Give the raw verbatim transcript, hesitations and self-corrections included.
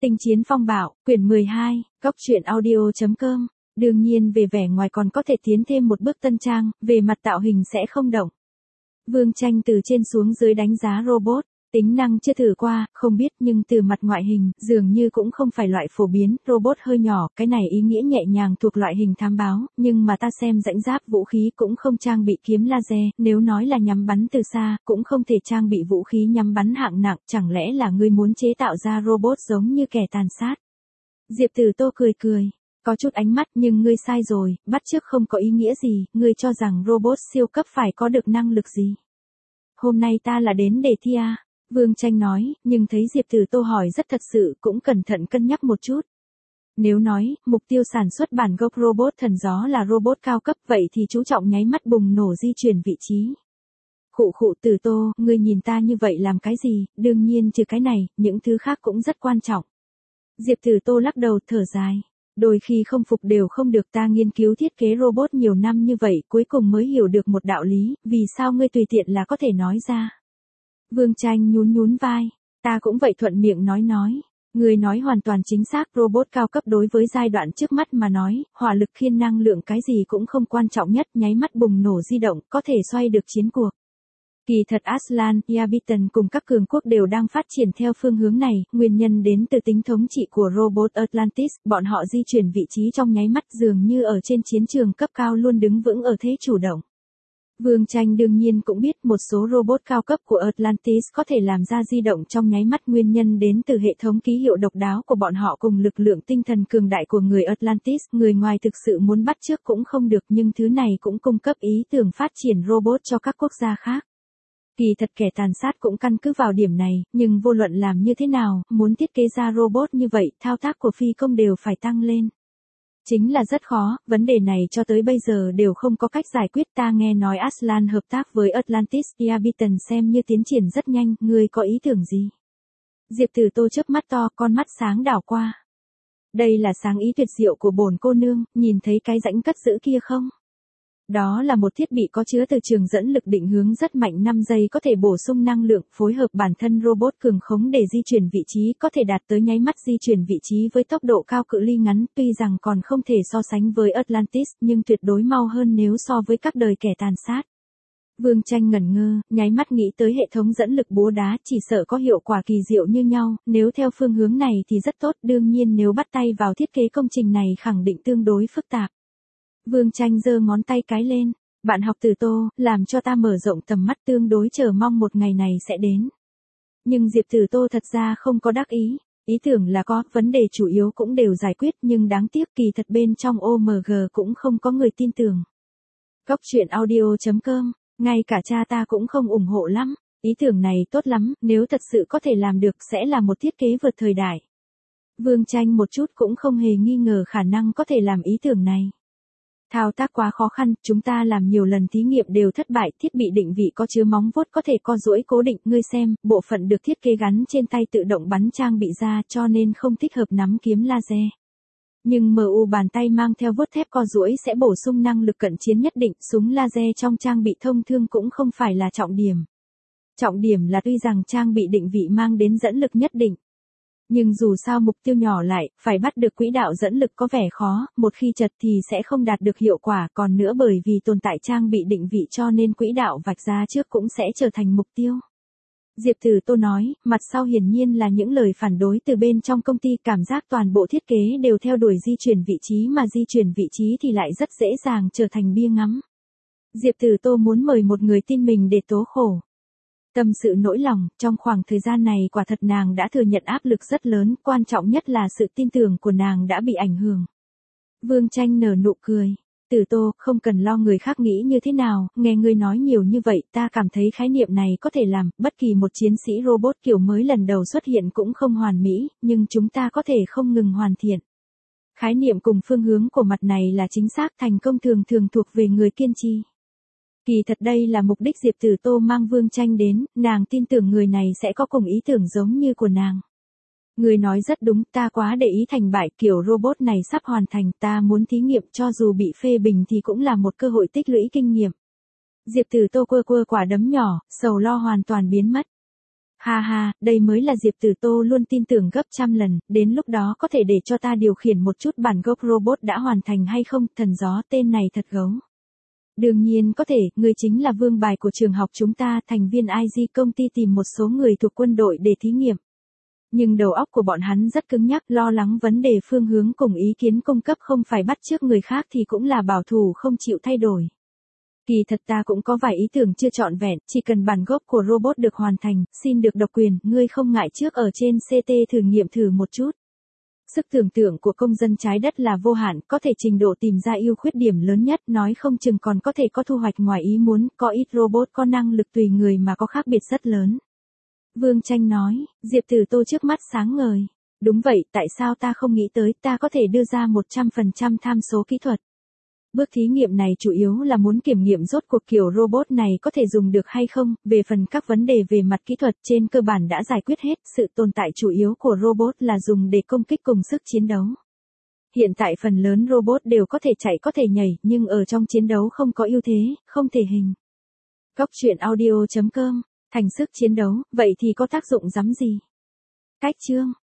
Tinh chiến phong bạo, quyển mười hai, góc truyện audio.com. Đương nhiên về vẻ ngoài còn có thể tiến thêm một bước tân trang, về mặt tạo hình sẽ không động. Vương Tranh từ trên xuống dưới đánh giá robot. Tính năng chưa thử qua, không biết, nhưng từ mặt ngoại hình, dường như cũng không phải loại phổ biến, robot hơi nhỏ, cái này ý nghĩa nhẹ nhàng thuộc loại hình thám báo, nhưng mà ta xem rãnh giáp vũ khí cũng không trang bị kiếm laser, nếu nói là nhắm bắn từ xa, cũng không thể trang bị vũ khí nhắm bắn hạng nặng, chẳng lẽ là ngươi muốn chế tạo ra robot giống như kẻ tàn sát? Diệp Tử Tô cười cười, có chút ánh mắt, nhưng ngươi sai rồi, bắt chước không có ý nghĩa gì, ngươi cho rằng robot siêu cấp phải có được năng lực gì? Hôm nay ta là đến để thi à? Vương Tranh nói, nhưng thấy Diệp Tử Tô hỏi rất thật sự, cũng cẩn thận cân nhắc một chút. Nếu nói, mục tiêu sản xuất bản gốc robot thần gió là robot cao cấp, vậy thì chú trọng nháy mắt bùng nổ di chuyển vị trí. Khụ khụ Tử Tô, ngươi nhìn ta như vậy làm cái gì, đương nhiên trừ cái này, những thứ khác cũng rất quan trọng. Diệp Tử Tô lắc đầu thở dài. Đôi khi không phục đều không được, ta nghiên cứu thiết kế robot nhiều năm như vậy, cuối cùng mới hiểu được một đạo lý, vì sao ngươi tùy tiện là có thể nói ra. Vương Tranh nhún nhún vai, ta cũng vậy thuận miệng nói nói. Người nói hoàn toàn chính xác, robot cao cấp đối với giai đoạn trước mắt mà nói, hỏa lực khiên năng lượng cái gì cũng không quan trọng nhất, nháy mắt bùng nổ di động, có thể xoay được chiến cuộc. Kỳ thật Aslan, Yabiton cùng các cường quốc đều đang phát triển theo phương hướng này, nguyên nhân đến từ tính thống trị của robot Atlantis, bọn họ di chuyển vị trí trong nháy mắt dường như ở trên chiến trường cấp cao luôn đứng vững ở thế chủ động. Vương Tranh đương nhiên cũng biết một số robot cao cấp của Atlantis có thể làm ra di động trong nháy mắt, nguyên nhân đến từ hệ thống ký hiệu độc đáo của bọn họ cùng lực lượng tinh thần cường đại của người Atlantis, người ngoài thực sự muốn bắt chước cũng không được, nhưng thứ này cũng cung cấp ý tưởng phát triển robot cho các quốc gia khác. Kỳ thật kẻ tàn sát cũng căn cứ vào điểm này, nhưng vô luận làm như thế nào, muốn thiết kế ra robot như vậy, thao tác của phi công đều phải tăng lên. Chính là rất khó, vấn đề này cho tới bây giờ đều không có cách giải quyết. Ta nghe nói Aslan hợp tác với Atlantis, Yabiton xem như tiến triển rất nhanh, ngươi có ý tưởng gì? Diệp Tử Tô chớp mắt to, con mắt sáng đảo qua. Đây là sáng ý tuyệt diệu của bổn cô nương, nhìn thấy cái rãnh cất giữ kia không? Đó là một thiết bị có chứa từ trường dẫn lực định hướng rất mạnh, năm giây có thể bổ sung năng lượng, phối hợp bản thân robot cường khống để di chuyển vị trí, có thể đạt tới nháy mắt di chuyển vị trí với tốc độ cao cự ly ngắn, tuy rằng còn không thể so sánh với Atlantis, nhưng tuyệt đối mau hơn nếu so với các đời kẻ tàn sát. Vương Tranh ngẩn ngơ, nháy mắt nghĩ tới hệ thống dẫn lực búa đá, chỉ sợ có hiệu quả kỳ diệu như nhau, nếu theo phương hướng này thì rất tốt, đương nhiên nếu bắt tay vào thiết kế công trình này khẳng định tương đối phức tạp. Vương Tranh giơ ngón tay cái lên, bạn học Tử Tô, làm cho ta mở rộng tầm mắt, tương đối chờ mong một ngày này sẽ đến. Nhưng Diệp Tử Tô thật ra không có đắc ý, ý tưởng là có, vấn đề chủ yếu cũng đều giải quyết, nhưng đáng tiếc kỳ thật bên trong ô em giê cũng không có người tin tưởng. Góc truyện audio.com, ngay cả cha ta cũng không ủng hộ lắm, ý tưởng này tốt lắm, nếu thật sự có thể làm được sẽ là một thiết kế vượt thời đại. Vương Tranh một chút cũng không hề nghi ngờ khả năng có thể làm ý tưởng này. Thao tác quá khó khăn, chúng ta làm nhiều lần thí nghiệm đều thất bại, thiết bị định vị có chứa móng vuốt có thể co duỗi cố định, ngươi xem, bộ phận được thiết kế gắn trên tay tự động bắn trang bị ra cho nên không thích hợp nắm kiếm laser. Nhưng em u bàn tay mang theo vuốt thép co duỗi sẽ bổ sung năng lực cận chiến nhất định, súng laser trong trang bị thông thương cũng không phải là trọng điểm. Trọng điểm là tuy rằng trang bị định vị mang đến dẫn lực nhất định. Nhưng dù sao mục tiêu nhỏ lại, phải bắt được quỹ đạo dẫn lực có vẻ khó, một khi chật thì sẽ không đạt được hiệu quả, còn nữa bởi vì tồn tại trang bị định vị cho nên quỹ đạo vạch ra trước cũng sẽ trở thành mục tiêu. Diệp Tử Tô nói, mặt sau hiển nhiên là những lời phản đối từ bên trong công ty, cảm giác toàn bộ thiết kế đều theo đuổi di chuyển vị trí mà di chuyển vị trí thì lại rất dễ dàng trở thành bia ngắm. Diệp Tử Tô muốn mời một người tin mình để tố khổ. Tâm sự nỗi lòng, trong khoảng thời gian này quả thật nàng đã thừa nhận áp lực rất lớn, quan trọng nhất là sự tin tưởng của nàng đã bị ảnh hưởng. Vương Tranh nở nụ cười. Tử Tô, không cần lo người khác nghĩ như thế nào, nghe ngươi nói nhiều như vậy, ta cảm thấy khái niệm này có thể làm, bất kỳ một chiến sĩ robot kiểu mới lần đầu xuất hiện cũng không hoàn mỹ, nhưng chúng ta có thể không ngừng hoàn thiện. Khái niệm cùng phương hướng của mặt này là chính xác, thành công thường thường thuộc về người kiên trì. Kỳ thật đây là mục đích Diệp Tử Tô mang Vương Tranh đến, nàng tin tưởng người này sẽ có cùng ý tưởng giống như của nàng. Người nói rất đúng, ta quá để ý thành bại, kiểu robot này sắp hoàn thành, ta muốn thí nghiệm, cho dù bị phê bình thì cũng là một cơ hội tích lũy kinh nghiệm. Diệp Tử Tô quơ quơ quả đấm nhỏ, sầu lo hoàn toàn biến mất. Ha ha, đây mới là Diệp Tử Tô luôn tin tưởng gấp trăm lần, đến lúc đó có thể để cho ta điều khiển một chút bản gốc robot đã hoàn thành hay không, thần gió tên này thật gấu. Đương nhiên có thể, người chính là vương bài của trường học chúng ta, thành viên i giê công ty tìm một số người thuộc quân đội để thí nghiệm. Nhưng đầu óc của bọn hắn rất cứng nhắc, lo lắng vấn đề phương hướng cùng ý kiến cung cấp không phải bắt chước người khác thì cũng là bảo thủ không chịu thay đổi. Kỳ thật ta cũng có vài ý tưởng chưa trọn vẹn, chỉ cần bản gốc của robot được hoàn thành, xin được độc quyền, ngươi không ngại trước ở trên xê tê thử nghiệm thử một chút. Sức tưởng tượng của công dân trái đất là vô hạn, có thể trình độ tìm ra ưu khuyết điểm lớn nhất, nói không chừng còn có thể có thu hoạch ngoài ý muốn, có ít robot có năng lực tùy người mà có khác biệt rất lớn. Vương Tranh nói, Diệp Tử Tô trước mắt sáng ngời. Đúng vậy, tại sao ta không nghĩ tới, ta có thể đưa ra một trăm phần trăm tham số kỹ thuật. Bước thí nghiệm này chủ yếu là muốn kiểm nghiệm rốt cuộc kiểu robot này có thể dùng được hay không, về phần các vấn đề về mặt kỹ thuật trên cơ bản đã giải quyết hết, sự tồn tại chủ yếu của robot là dùng để công kích cùng sức chiến đấu. Hiện tại phần lớn robot đều có thể chạy có thể nhảy, nhưng ở trong chiến đấu không có ưu thế, không thể hình. Góc truyện audio chấm com, thành sức chiến đấu, vậy thì có tác dụng rắm gì? Cách chương